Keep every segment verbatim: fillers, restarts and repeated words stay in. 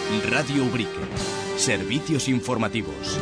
Radio Ubrique. Servicios informativos.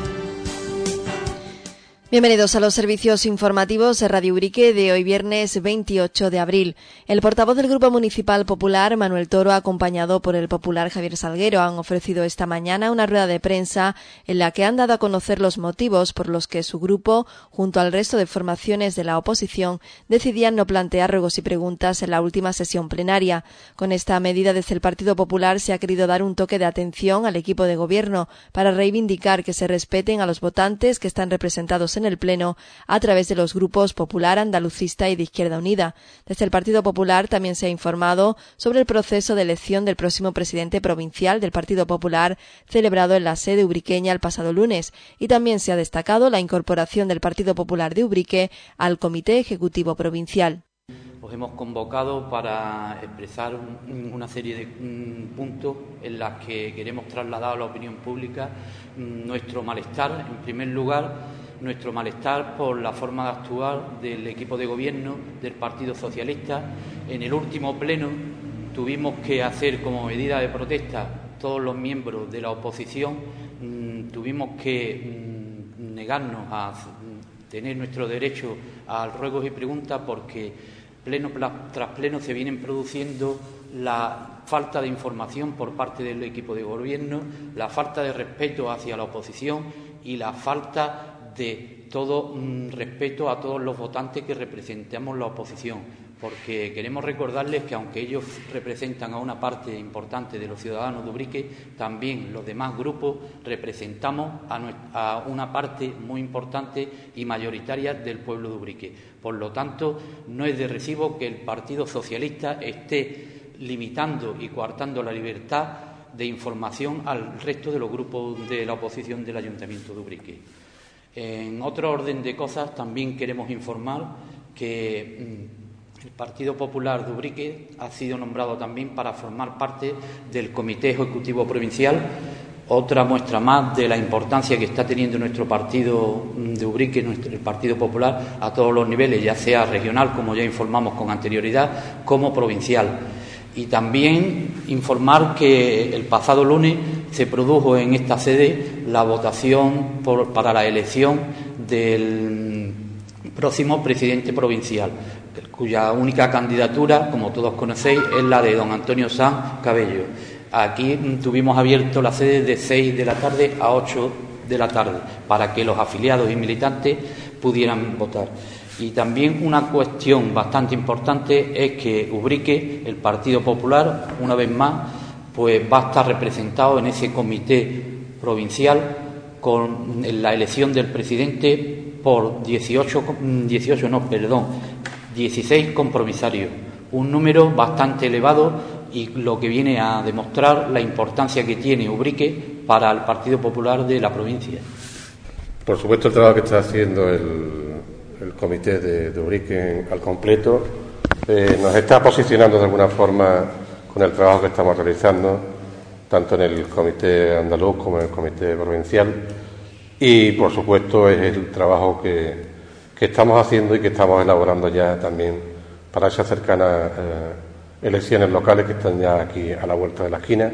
Bienvenidos a los servicios informativos de Radio Ubrique de hoy viernes veintiocho de abril. El portavoz del Grupo Municipal Popular, Manuel Toro, acompañado por el popular Javier Salguero, han ofrecido esta mañana una rueda de prensa en la que han dado a conocer los motivos por los que su grupo, junto al resto de formaciones de la oposición, decidían no plantear ruegos y preguntas en la última sesión plenaria. Con esta medida, desde el Partido Popular se ha querido dar un toque de atención al equipo de gobierno para reivindicar que se respeten a los votantes que están representados en el Pleno a través de los grupos Popular, Andalucista y de Izquierda Unida. Desde el Partido Popular también se ha informado sobre el proceso de elección del próximo presidente provincial del Partido Popular celebrado en la sede ubriqueña el pasado lunes, y también se ha destacado la incorporación del Partido Popular de Ubrique al Comité Ejecutivo Provincial. Os hemos convocado para expresar un, una serie de un, puntos en los que queremos trasladar a la opinión pública nuestro malestar. En primer lugar, nuestro malestar por la forma de actuar del equipo de gobierno del Partido Socialista. En el último pleno tuvimos que hacer como medida de protesta todos los miembros de la oposición, mmm, tuvimos que mmm, negarnos a tener nuestro derecho a ruegos y preguntas porque pleno tras pleno se vienen produciendo la falta de información por parte del equipo de gobierno, la falta de respeto hacia la oposición y la falta de todo mm, respeto a todos los votantes que representamos la oposición, porque queremos recordarles que aunque ellos representan a una parte importante de los ciudadanos de Ubrique, también los demás grupos representamos a, nuestra, a una parte muy importante y mayoritaria del pueblo de Ubrique. Por lo tanto, no es de recibo que el Partido Socialista esté limitando y coartando la libertad de información al resto de los grupos de la oposición del Ayuntamiento de Ubrique. En otro orden de cosas, también queremos informar que mmm, el Partido Popular de Ubrique ha sido nombrado también para formar parte del Comité Ejecutivo Provincial, otra muestra más de la importancia que está teniendo nuestro partido de Ubrique, nuestro, el Partido Popular, a todos los niveles, ya sea regional, como ya informamos con anterioridad, como provincial. Y también informar que el pasado lunes se produjo en esta sede la votación por, para la elección del próximo presidente provincial, cuya única candidatura, como todos conocéis, es la de don Antonio Sanz Cabello. Aquí tuvimos abierto la sede de seis de la tarde a ocho de la tarde para que los afiliados y militantes pudieran votar. Y también una cuestión bastante importante es que Ubrique, el Partido Popular, una vez más, pues va a estar representado en ese comité provincial con la elección del presidente por dieciocho, dieciocho no, perdón, dieciséis compromisarios, un número bastante elevado y lo que viene a demostrar la importancia que tiene Ubrique para el Partido Popular de la provincia. Por supuesto, el trabajo que está haciendo el el comité de, de Ubrique al completo eh, nos está posicionando de alguna forma con el trabajo que estamos realizando tanto en el comité andaluz como en el comité provincial, y por supuesto es el trabajo que, que estamos haciendo y que estamos elaborando ya también para esas cercanas eh, elecciones locales que están ya aquí a la vuelta de la esquina,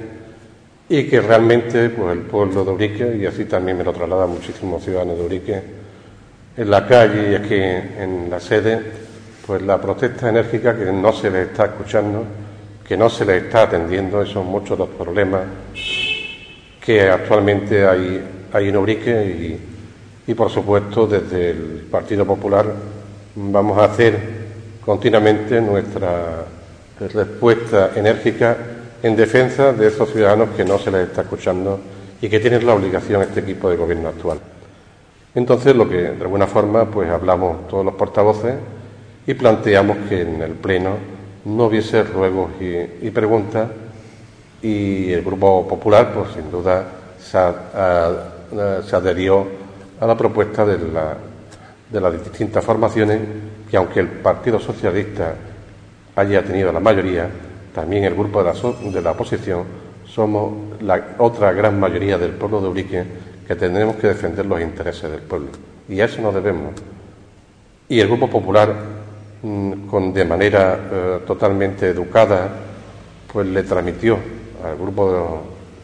y que realmente pues el pueblo de Ubrique, y así también me lo trasladan muchísimos ciudadanos de Ubrique en la calle y aquí en la sede, pues la protesta enérgica que no se les está escuchando, que no se les está atendiendo. Esos son muchos los problemas que actualmente hay, hay en Ubrique, y, y por supuesto desde el Partido Popular vamos a hacer continuamente nuestra respuesta enérgica en defensa de esos ciudadanos que no se les está escuchando y que tienen la obligación este equipo de gobierno actual. Entonces, lo que de alguna forma pues hablamos todos los portavoces y planteamos que en el Pleno no hubiese ruegos y, y preguntas, y el Grupo Popular, pues sin duda, se, a, a, se adherió a la propuesta de, la, de las distintas formaciones, que aunque el Partido Socialista haya tenido la mayoría, también el grupo de la, de la oposición somos la otra gran mayoría del pueblo de Ubrique, que tendremos que defender los intereses del pueblo, y a eso nos debemos. Y el Grupo Popular, mmm, con de manera eh, totalmente educada, pues le transmitió al grupo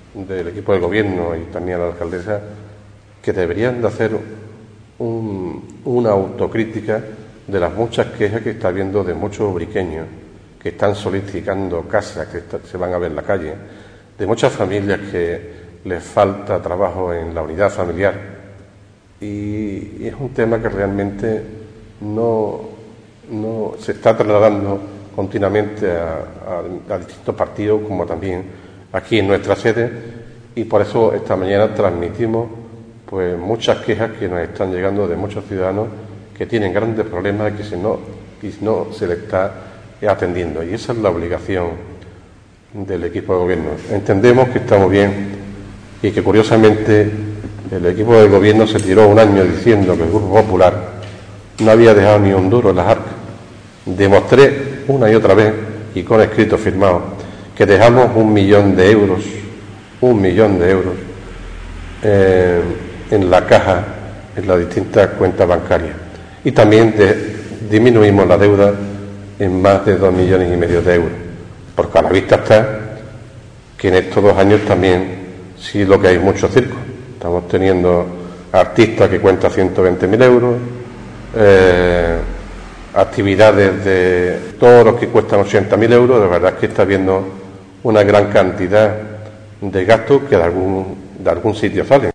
del equipo de gobierno y también a la alcaldesa que deberían de hacer un, una autocrítica de las muchas quejas que está habiendo de muchos ubriqueños que están solicitando casas, que está, se van a ver en la calle, de muchas familias que les falta trabajo en la unidad familiar, y, y es un tema que realmente no, no se está trasladando continuamente a, a, a distintos partidos, como también aquí en nuestra sede, y por eso esta mañana transmitimos pues muchas quejas que nos están llegando de muchos ciudadanos que tienen grandes problemas y que si no, y no se les está atendiendo, y esa es la obligación del equipo de gobierno. Entendemos que estamos bien y que curiosamente el equipo de gobierno se tiró un año diciendo que el Grupo Popular no había dejado ni un duro en las arcas. Demostré una y otra vez y con escrito firmado que dejamos un millón de euros, un millón de euros eh, en la caja, en las distintas cuentas bancarias, y también de, disminuimos la deuda en más de dos millones y medio de euros, porque a la vista está que en estos dos años también sí lo que hay mucho circo. Estamos teniendo artistas que cuentan ciento veinte mil euros, eh, actividades de todos los que cuestan ochenta mil euros. De verdad es que está habiendo una gran cantidad de gastos que de algún, de algún sitio salen.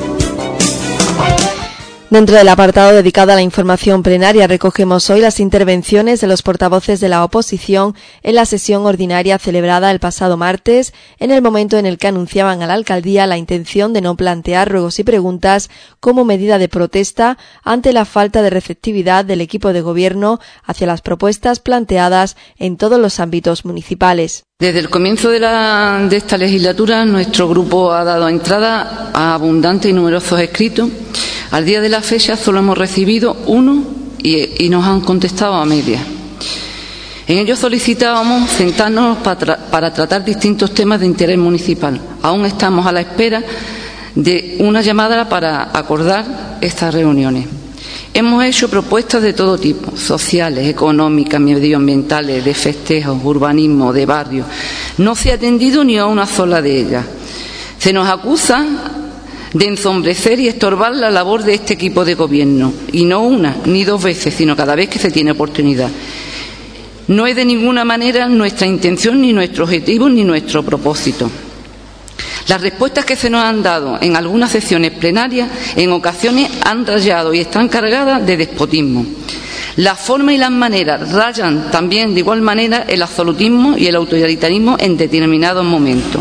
Dentro del apartado dedicado a la información plenaria recogemos hoy las intervenciones de los portavoces de la oposición en la sesión ordinaria celebrada el pasado martes, en el momento en el que anunciaban a la alcaldía la intención de no plantear ruegos y preguntas como medida de protesta ante la falta de receptividad del equipo de gobierno hacia las propuestas planteadas en todos los ámbitos municipales. Desde el comienzo de, la, de esta legislatura, nuestro grupo ha dado entrada a abundantes y numerosos escritos. Al día de la fecha solo hemos recibido uno y, y nos han contestado a medias. En ellos solicitábamos sentarnos para, tra para tratar distintos temas de interés municipal. Aún estamos a la espera de una llamada para acordar estas reuniones. Hemos hecho propuestas de todo tipo, sociales, económicas, medioambientales, de festejos, urbanismo, de barrio. No se ha atendido ni a una sola de ellas. Se nos acusa de ensombrecer y estorbar la labor de este equipo de gobierno, y no una ni dos veces, sino cada vez que se tiene oportunidad. No es de ninguna manera nuestra intención, ni nuestro objetivo, ni nuestro propósito. Las respuestas que se nos han dado en algunas sesiones plenarias en ocasiones han rayado y están cargadas de despotismo. La forma y las maneras rayan también de igual manera el absolutismo y el autoritarismo en determinados momentos.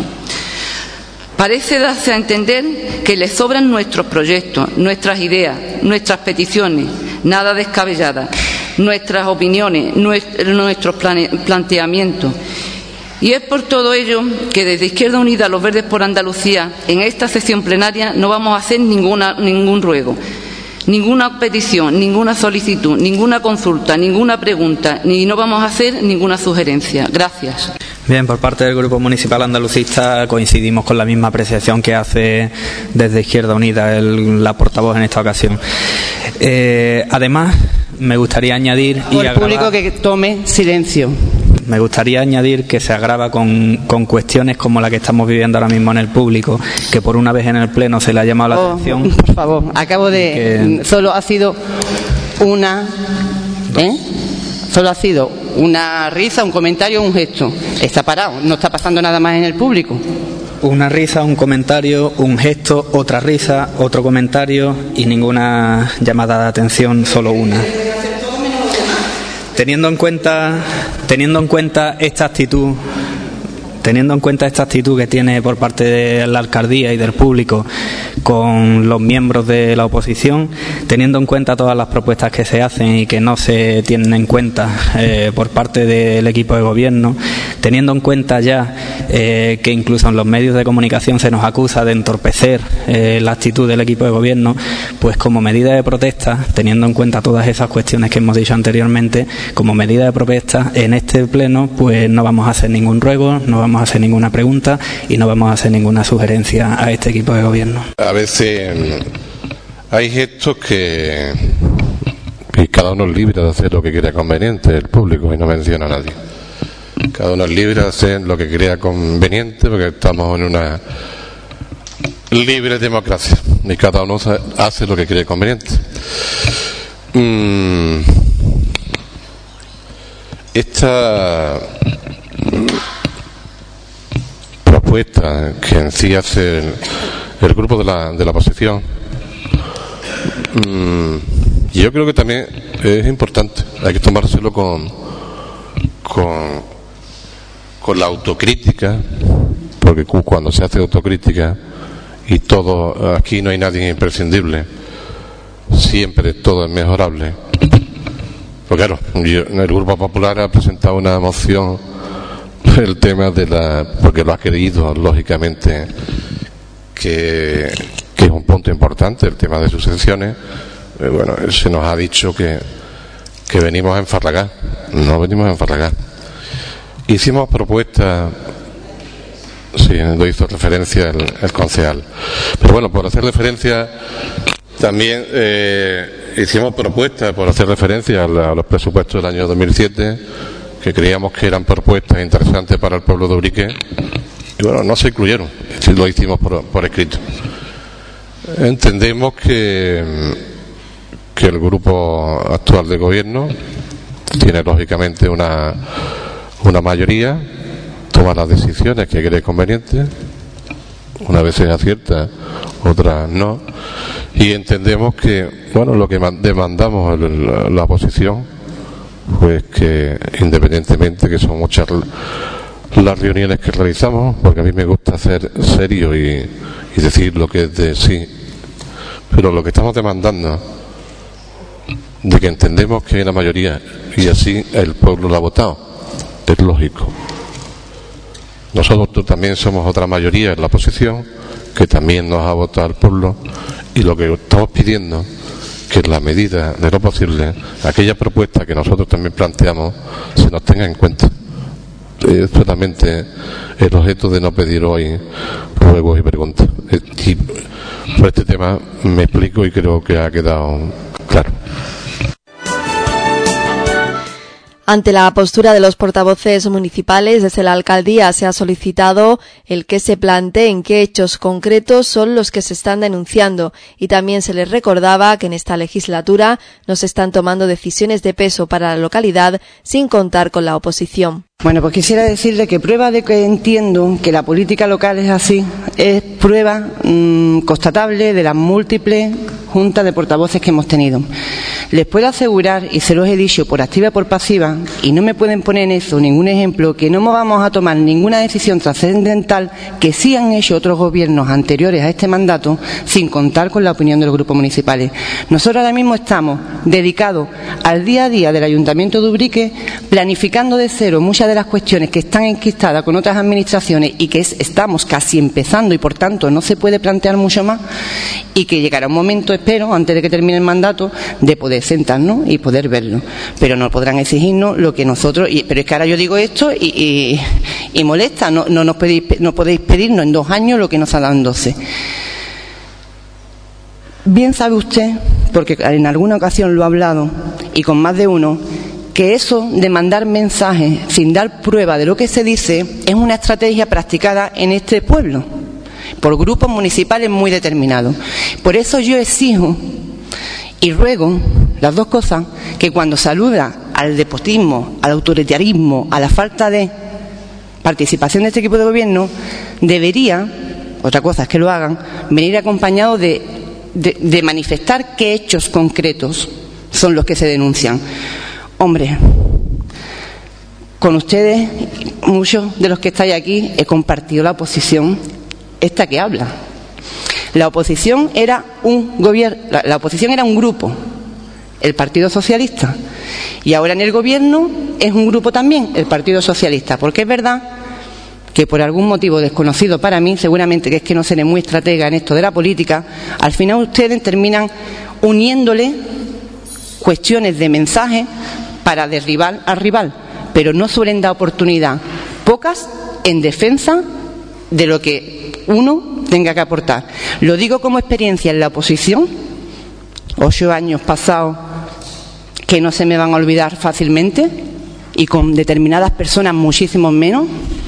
Parece darse a entender que les sobran nuestros proyectos, nuestras ideas, nuestras peticiones, nada descabelladas, nuestras opiniones, nuestros planteamientos. Y es por todo ello que desde Izquierda Unida, Los Verdes por Andalucía, en esta sesión plenaria no vamos a hacer ninguna, ningún ruego, ninguna petición, ninguna solicitud, ninguna consulta, ninguna pregunta, ni no vamos a hacer ninguna sugerencia. Gracias. Bien, por parte del Grupo Municipal Andalucista coincidimos con la misma apreciación que hace desde Izquierda Unida el, la portavoz en esta ocasión. Eh, además, me gustaría añadir... Por y el público que tome silencio. Me gustaría añadir que se agrava con, con cuestiones como la que estamos viviendo ahora mismo en el público, que por una vez en el Pleno se le ha llamado la oh, atención. Por favor, acabo de... Que... Solo ha sido una... ¿Eh? Solo ha sido una risa, un comentario, un gesto. Está parado, no está pasando nada más en el público. Una risa, un comentario, un gesto, otra risa, otro comentario y ninguna llamada de atención, solo una. Teniendo en cuenta, teniendo en cuenta esta actitud, teniendo en cuenta esta actitud que tiene por parte de la alcaldía y del público con los miembros de la oposición, teniendo en cuenta todas las propuestas que se hacen y que no se tienen en cuenta eh, por parte del equipo de gobierno, teniendo en cuenta ya eh, que incluso en los medios de comunicación se nos acusa de entorpecer eh, la actitud del equipo de gobierno, pues como medida de protesta, teniendo en cuenta todas esas cuestiones que hemos dicho anteriormente, como medida de protesta en este pleno, pues no vamos a hacer ningún ruego, no vamos a hacer ninguna pregunta y no vamos a hacer ninguna sugerencia a este equipo de gobierno. A veces hay gestos que, que cada uno es libre de hacer lo que crea conveniente, el público, y no menciona a nadie. Cada uno es libre de hacer lo que crea conveniente, porque estamos en una libre democracia y cada uno hace lo que cree conveniente. Mm, esta propuesta que en sí hace el, el grupo de la, de la oposición, mm, yo creo que también es importante, hay que tomárselo con con, con la autocrítica, porque cuando se hace autocrítica, y todo, aquí no hay nadie imprescindible, siempre todo es mejorable. Pues claro, yo, el Grupo Popular ha presentado una moción, el tema de la, porque lo ha creído lógicamente que, que es un punto importante el tema de sucesiones. Eh, bueno, se nos ha dicho que, que venimos a enfarragar, no venimos a enfarragar. Hicimos propuestas. Sí, lo hizo referencia el, el concejal. Pero bueno, por hacer referencia, también eh, hicimos propuestas, por hacer referencia a, la, a los presupuestos del año dos mil siete, que creíamos que eran propuestas interesantes para el pueblo de Ubrique, y bueno, no se incluyeron, lo hicimos por, por escrito. Entendemos que, que el grupo actual de gobierno tiene lógicamente una, una mayoría, toma las decisiones que cree convenientes, unas veces acierta, otras no, y entendemos que, bueno, lo que demandamos la, la oposición, pues que independientemente que son muchas las reuniones que realizamos, porque a mí me gusta ser serio y, y decir lo que es de sí, pero lo que estamos demandando, de que entendemos que hay una mayoría y así el pueblo lo ha votado, es lógico. Nosotros también somos otra mayoría en la oposición, que también nos ha votado el pueblo, y lo que estamos pidiendo, que en la medida de lo posible, aquella propuesta que nosotros también planteamos, se nos tenga en cuenta. Es totalmente el objeto de no pedir hoy ruegos y preguntas. Y por este tema me explico y creo que ha quedado claro. Ante la postura de los portavoces municipales, desde la alcaldía se ha solicitado el que se planteen qué hechos concretos son los que se están denunciando, y también se les recordaba que en esta legislatura no se están tomando decisiones de peso para la localidad sin contar con la oposición. Bueno, pues quisiera decirle que prueba de que entiendo que la política local es así, es prueba mmm, constatable de las múltiples juntas de portavoces que hemos tenido. Les puedo asegurar, y se los he dicho por activa y por pasiva, y no me pueden poner en eso ningún ejemplo, que no vamos a tomar ninguna decisión trascendental que sí han hecho otros gobiernos anteriores a este mandato sin contar con la opinión de los grupos municipales. Nosotros ahora mismo estamos dedicados al día a día del Ayuntamiento de Ubrique, planificando de cero muchas de las cuestiones que están enquistadas con otras administraciones y que es, estamos casi empezando y por tanto no se puede plantear mucho más, y que llegará un momento, espero, antes de que termine el mandato, de poder sentarnos y poder verlo. Pero no podrán exigirnos lo que nosotros, y, pero es que ahora yo digo esto y, y, y molesta, no, no, nos pedís, no podéis pedirnos en dos años lo que nos ha dado en doce. Bien sabe usted, porque en alguna ocasión lo ha hablado y con más de uno, que eso de mandar mensajes sin dar prueba de lo que se dice es una estrategia practicada en este pueblo por grupos municipales muy determinados. Por eso yo exijo y ruego las dos cosas, que cuando saluda al despotismo, al autoritarismo, a la falta de participación de este equipo de gobierno, debería, otra cosa es que lo hagan, venir acompañado de, de, de manifestar qué hechos concretos son los que se denuncian. Hombre, con ustedes, muchos de los que estáis aquí, he compartido la oposición esta que habla. La oposición era un gobierno, la, la oposición era un grupo, el Partido Socialista, y ahora en el gobierno es un grupo también, el Partido Socialista, porque es verdad que por algún motivo desconocido para mí, seguramente que es que no seré muy estratega en esto de la política, al final ustedes terminan uniéndole cuestiones de mensaje para derribar al rival, pero no suelen dar oportunidad, pocas, en defensa de lo que uno tenga que aportar. Lo digo como experiencia en la oposición, ocho años pasados que no se me van a olvidar fácilmente, y con determinadas personas muchísimo menos.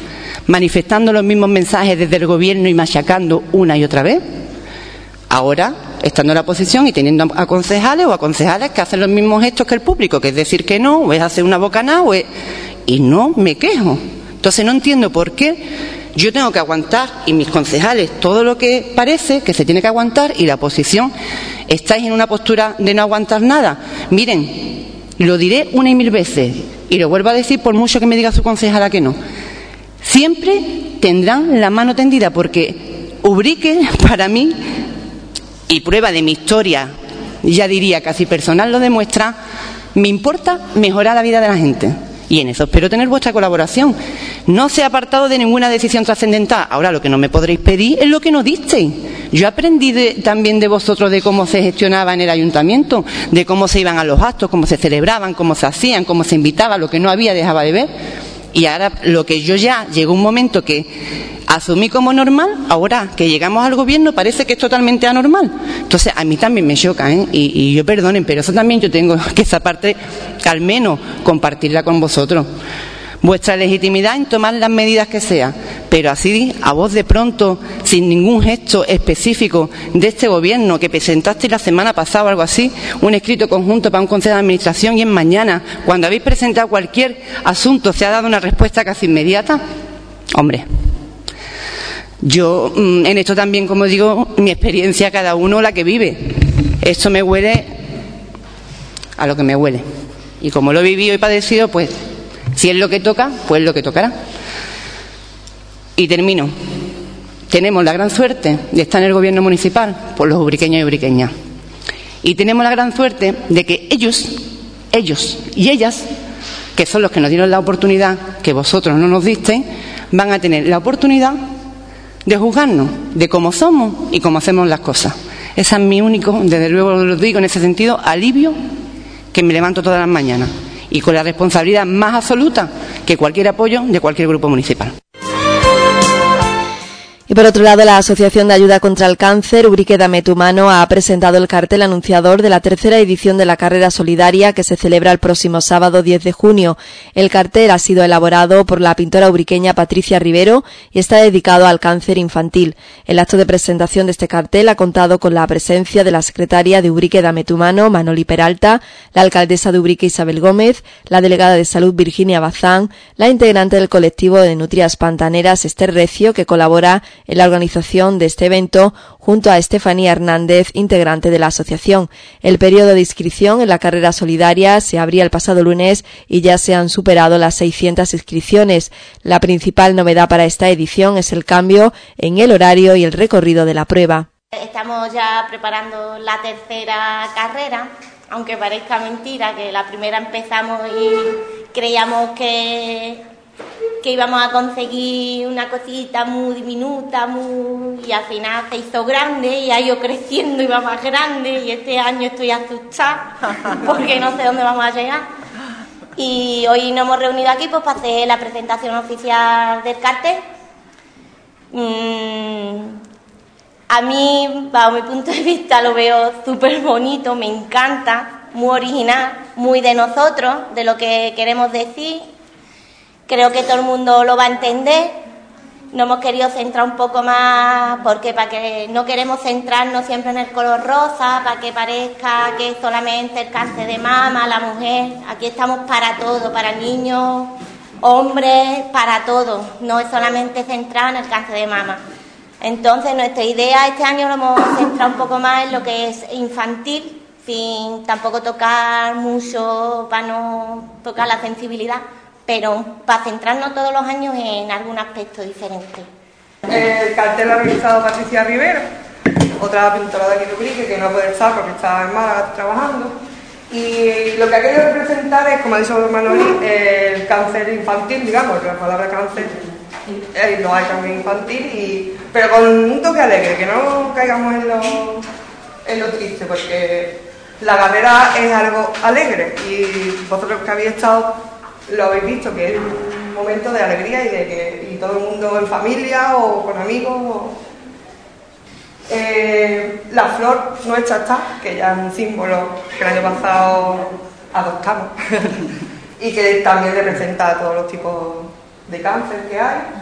manifestando los mismos mensajes desde el gobierno y machacando una y otra vez. Ahora, estando en la oposición y teniendo a concejales o a concejales que hacen los mismos gestos que el público, que es decir que no, o es hacer una bocanada, o es... y no me quejo. Entonces no entiendo por qué yo tengo que aguantar, y mis concejales, todo lo que parece que se tiene que aguantar, y la oposición estáis en una postura de no aguantar nada. Miren, lo diré una y mil veces, y lo vuelvo a decir por mucho que me diga su concejala que no. Siempre tendrán la mano tendida, porque Ubrique, para mí, y prueba de mi historia, ya diría casi personal, lo demuestra, me importa mejorar la vida de la gente. Y en eso espero tener vuestra colaboración. No se ha apartado de ninguna decisión trascendental. Ahora, lo que no me podréis pedir es lo que no disteis. Yo aprendí de, también de vosotros de cómo se gestionaba en el ayuntamiento, de cómo se iban a los actos, cómo se celebraban, cómo se hacían, cómo se invitaba, lo que no había dejaba de ver. Y ahora lo que yo ya llegó un momento que asumí como normal, ahora que llegamos al gobierno parece que es totalmente anormal. Entonces a mí también me choca, ¿eh? y, y yo perdonen, pero eso también yo tengo que esa parte al menos compartirla con vosotros. Vuestra legitimidad en tomar las medidas que sea, pero así a voz de pronto, sin ningún gesto específico de este gobierno, que presentaste la semana pasada o algo así, un escrito conjunto para un consejo de administración, y en mañana, cuando habéis presentado cualquier asunto, se ha dado una respuesta casi inmediata. Hombre, yo en esto también, como digo, mi experiencia, cada uno la que vive. Esto me huele a lo que me huele, y como lo he vivido y padecido, pues si es lo que toca, pues lo que tocará. Y termino. Tenemos la gran suerte de estar en el gobierno municipal por los ubriqueños y ubriqueñas. Y tenemos la gran suerte de que ellos, ellos y ellas, que son los que nos dieron la oportunidad que vosotros no nos disteis, van a tener la oportunidad de juzgarnos, de cómo somos y cómo hacemos las cosas. Ese es mi único, desde luego lo digo en ese sentido, alivio, que me levanto todas las mañanas, y con la responsabilidad más absoluta que cualquier apoyo de cualquier grupo municipal. Y por otro lado, la Asociación de Ayuda contra el Cáncer, Ubrique Dame tu Mano, ha presentado el cartel anunciador de la tercera edición de la carrera solidaria que se celebra el próximo sábado diez de junio. El cartel ha sido elaborado por la pintora ubriqueña Patricia Rivero y está dedicado al cáncer infantil. El acto de presentación de este cartel ha contado con la presencia de la secretaria de Ubrique Dame tu Mano, Manoli Peralta, la alcaldesa de Ubrique, Isabel Gómez, la delegada de Salud, Virginia Bazán, la integrante del colectivo de Nutrias Pantaneras, Esther Recio, que colabora en la organización de este evento, junto a Estefanía Hernández, integrante de la asociación. El periodo de inscripción en la carrera solidaria se abría el pasado lunes y ya se han superado las seiscientas inscripciones. La principal novedad para esta edición es el cambio en el horario y el recorrido de la prueba. Estamos ya preparando la tercera carrera, aunque parezca mentira, que la primera empezamos y creíamos que... que íbamos a conseguir una cosita muy diminuta, muy... y al final se hizo grande y ha ido creciendo y va más grande, y este año estoy asustada porque no sé dónde vamos a llegar. Y hoy nos hemos reunido aquí pues para hacer la presentación oficial del cartel. Mm, a mí, bajo mi punto de vista, lo veo súper bonito, me encanta, muy original, muy de nosotros, de lo que queremos decir. Creo que todo el mundo lo va a entender. Nos hemos querido centrar un poco más, porque para que no queremos centrarnos siempre en el color rosa, para que parezca que es solamente el cáncer de mama, la mujer. Aquí estamos para todo, para niños, hombres, para todo. No es solamente centrado en el cáncer de mama. Entonces nuestra idea este año lo hemos centrado un poco más en lo que es infantil, sin tampoco tocar mucho, para no tocar la sensibilidad, pero para centrarnos todos los años en algún aspecto diferente. El cartel lo ha realizado Patricia Rivero, otra pintora de aquí de Ubrique, que no puede estar porque está en Málaga trabajando. Y lo que ha querido representar es, como ha dicho Manoli, el cáncer infantil, digamos, la palabra cáncer, eh, lo hay también infantil, y, pero con un toque alegre, que no caigamos en lo, en lo triste, porque la carrera es algo alegre, y vosotros que habéis estado lo habéis visto, que es un momento de alegría y de que y todo el mundo en familia o con amigos. O... Eh, la flor nuestra está, que ya es un símbolo que el año pasado adoptamos y que también representa a todos los tipos de cáncer que hay.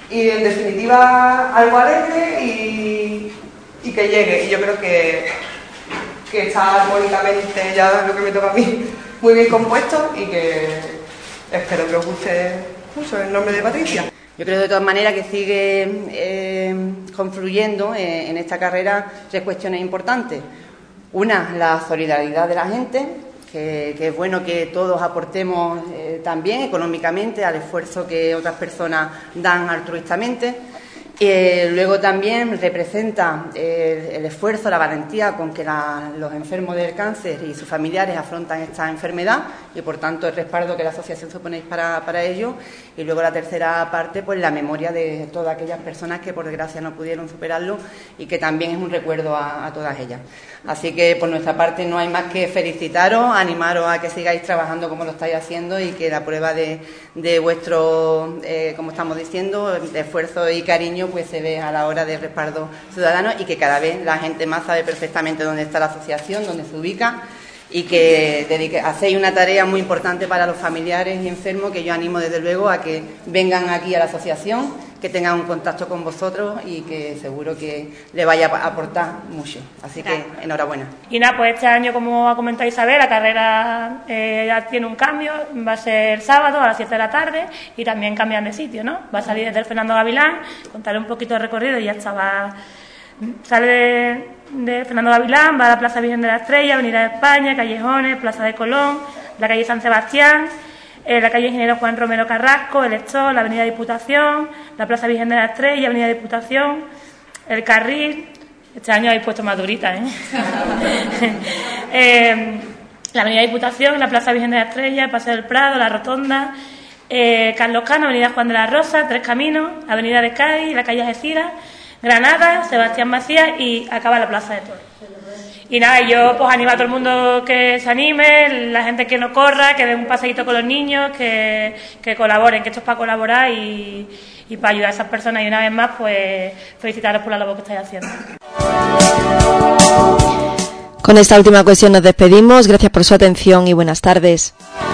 y en definitiva algo alegre y, y que llegue. Y yo creo que, que está armónicamente, ya lo que me toca a mí, muy bien compuesto y que espero que os guste mucho el nombre de Patricia. Yo creo de todas maneras que sigue eh, confluyendo eh, en esta carrera tres cuestiones importantes. Una, la solidaridad de la gente, que, que es bueno que todos aportemos eh, también económicamente al esfuerzo que otras personas dan altruistamente. Eh, luego también representa eh, el esfuerzo, la valentía con que la, los enfermos del cáncer y sus familiares afrontan esta enfermedad y, por tanto, el respaldo que la asociación supone para, para ello. Y luego la tercera parte, pues la memoria de todas aquellas personas que, por desgracia, no pudieron superarlo y que también es un recuerdo a, a todas ellas. Así que, por nuestra parte, no hay más que felicitaros, animaros a que sigáis trabajando como lo estáis haciendo y que la prueba de, de vuestro, eh, como estamos diciendo, de esfuerzo y cariño pues se ve a la hora del respaldo ciudadano y que cada vez la gente más sabe perfectamente dónde está la asociación, dónde se ubica y que dedique, hacéis una tarea muy importante para los familiares y enfermos que yo animo desde luego a que vengan aquí a la asociación, que tengan un contacto con vosotros y que seguro que le vaya a aportar mucho. Así que enhorabuena. Y nada, pues este año, como ha comentado Isabel, la carrera eh, ya tiene un cambio, va a ser sábado a las siete de la tarde y también cambian de sitio, ¿no? Va a salir desde el Fernando Gavilán, contaré un poquito de recorrido y ya estaba. Sale de, de Fernando Gavilán, va a la Plaza Virgen de la Estrella, Avenida de España, Callejones, Plaza de Colón, la calle San Sebastián, eh, la calle Ingeniero Juan Romero Carrasco, el Estor, la Avenida Diputación, la Plaza Virgen de la Estrella, Avenida Diputación, el Carril. Este año habéis puesto más durita, ¿eh? eh la Avenida Diputación, la Plaza Virgen de la Estrella, el Paseo del Prado, la Rotonda, eh, Carlos Cano, Avenida Juan de la Rosa, Tres Caminos, Avenida de Cádiz, la calle Algeciras, Granada, Sebastián Macías y acaba la Plaza de Toros. Y nada, yo pues animo a todo el mundo que se anime, la gente que no corra, que dé un paseíto con los niños, que, que colaboren, que esto es para colaborar y, y para ayudar a esas personas. Y una vez más, pues felicitaros por la labor que estáis haciendo. Con esta última cuestión nos despedimos. Gracias por su atención y buenas tardes.